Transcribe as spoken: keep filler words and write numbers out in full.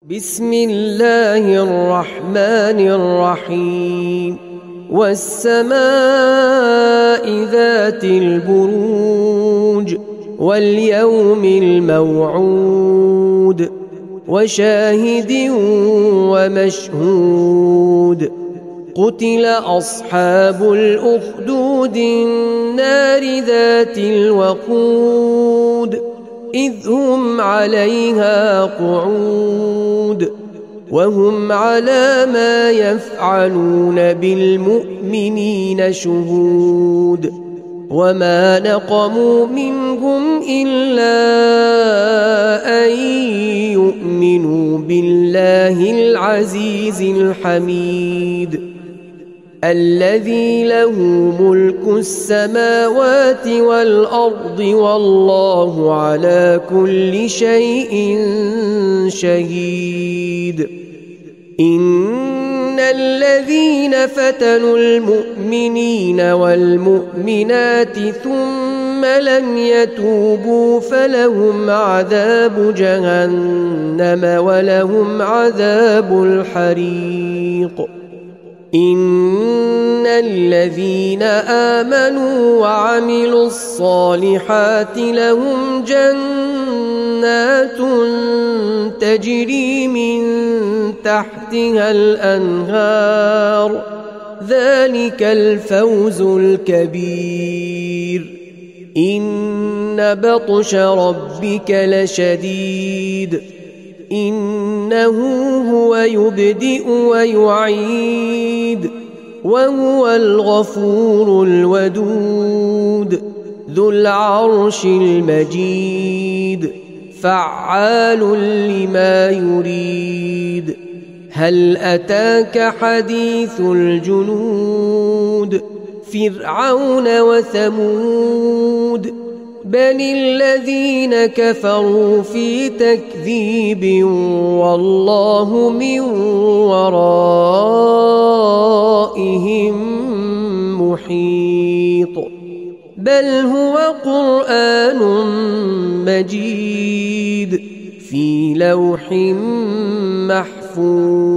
بسم الله الرحمن الرحيم والسماء ذات البروج واليوم الموعود وشاهد ومشهود قتل أصحاب الأخدود النار ذات الوقود إذ هم عليها قعود وهم على ما يفعلون بالمؤمنين شهود وما نقموا منهم إلا أن يؤمنوا بالله العزيز الحميد الذي له ملك السماوات والأرض والله على كل شيء شهيد إن الذين فتنوا المؤمنين والمؤمنات ثم لم يتوبوا فلهم عذاب جهنم ولهم عذاب الحريق إن الذين آمنوا وعملوا الصالحات لهم جنات تجري من تحتها الأنهار ذلك الفوز الكبير إن بطش ربك لشديد إنه هو يبدئ ويعيد وهو الغفور الودود ذو العرش المجيد فعال لما يريد هل أتاك حديث الجنود فرعون وثمود بل الذين كفروا في تكذيب والله من ورائهم محيط بل هو قرآن مجيد في لوح محفوظ